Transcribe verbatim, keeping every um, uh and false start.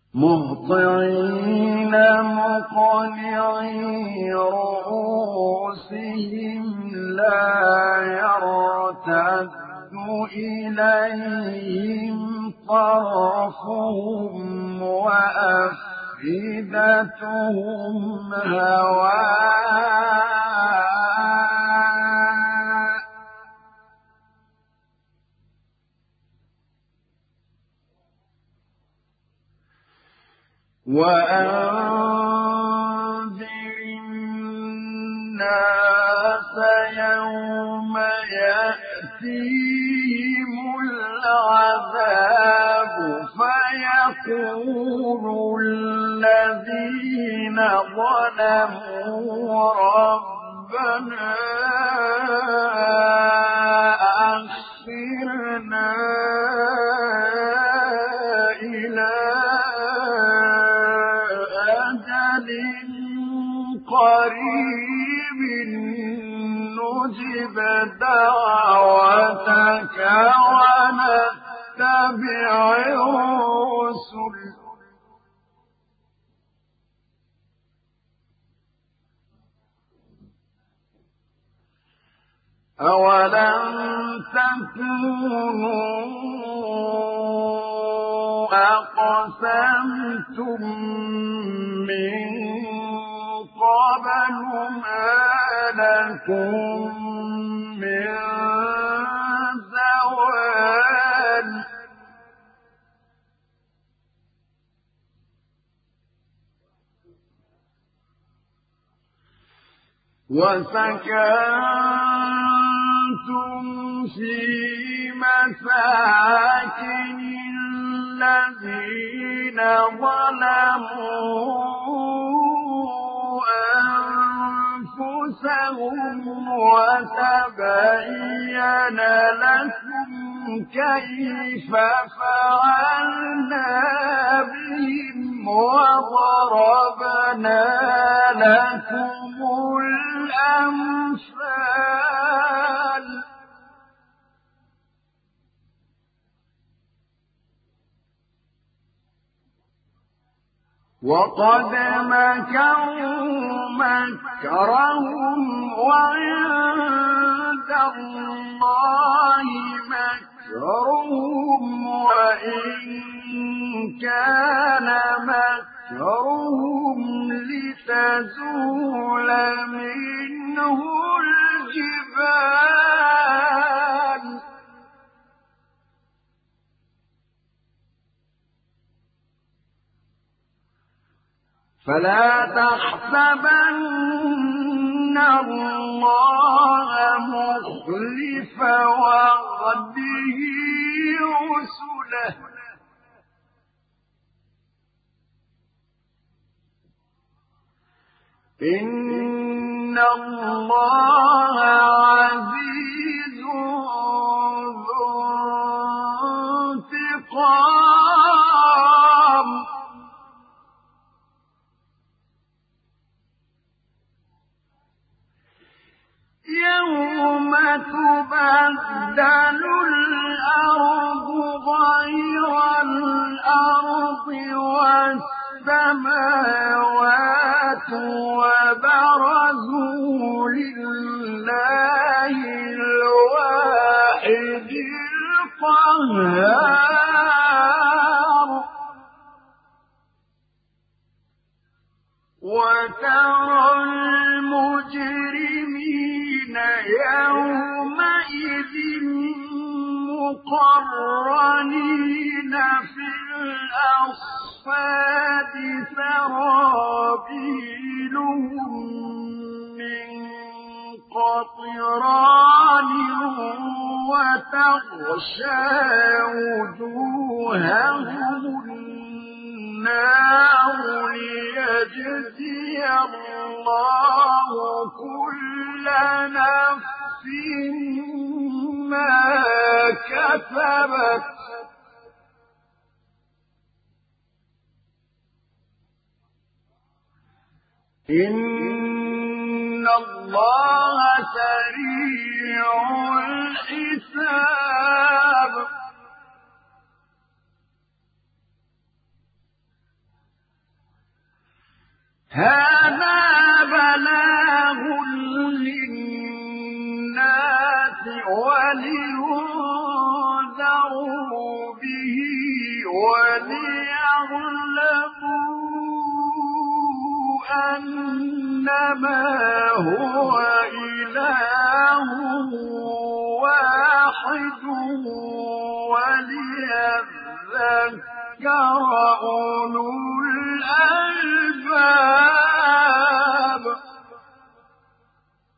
مهطعين مقنعي رؤوسهم لا يرتد إليهم طرفهم وأفئدتهم هواء وأنذر الناس يوم يأتيهم العذاب فيقول الذين ظلموا ربنا أخرنا إلى أجل قريب نجب دعوتك ونتبع الرسل أولم تكونوا أقسمتم من قبل ما لكم من زوال وسكنتم في مساكن الذين ظلموا أنفسهم وتبين لكم كيف فعلنا بهم وضربنا لكم الأمثال وقد مكروا مكرهم وعند الله مكرهم وإن كان مكرهم لتزول منه الجبال فلا تحسبن الله مخلف وعده رسله إن الله عزيز ذو انتقام يوم تبدل الأرض غير الأرض والسماوات وبرزوا لله الواحد القهار وترى المجرمين يومئذ مقرنين في الأصفاد سرابيلهم من قطران وتغشى وجوههم النار ليجزي الله كل نفس ما كسبت إن الله سريع الحساب. هذا بلاغ للناس ولينذروا به وليعلموا أنما هو إله واحد وليذكر أولو الألباب.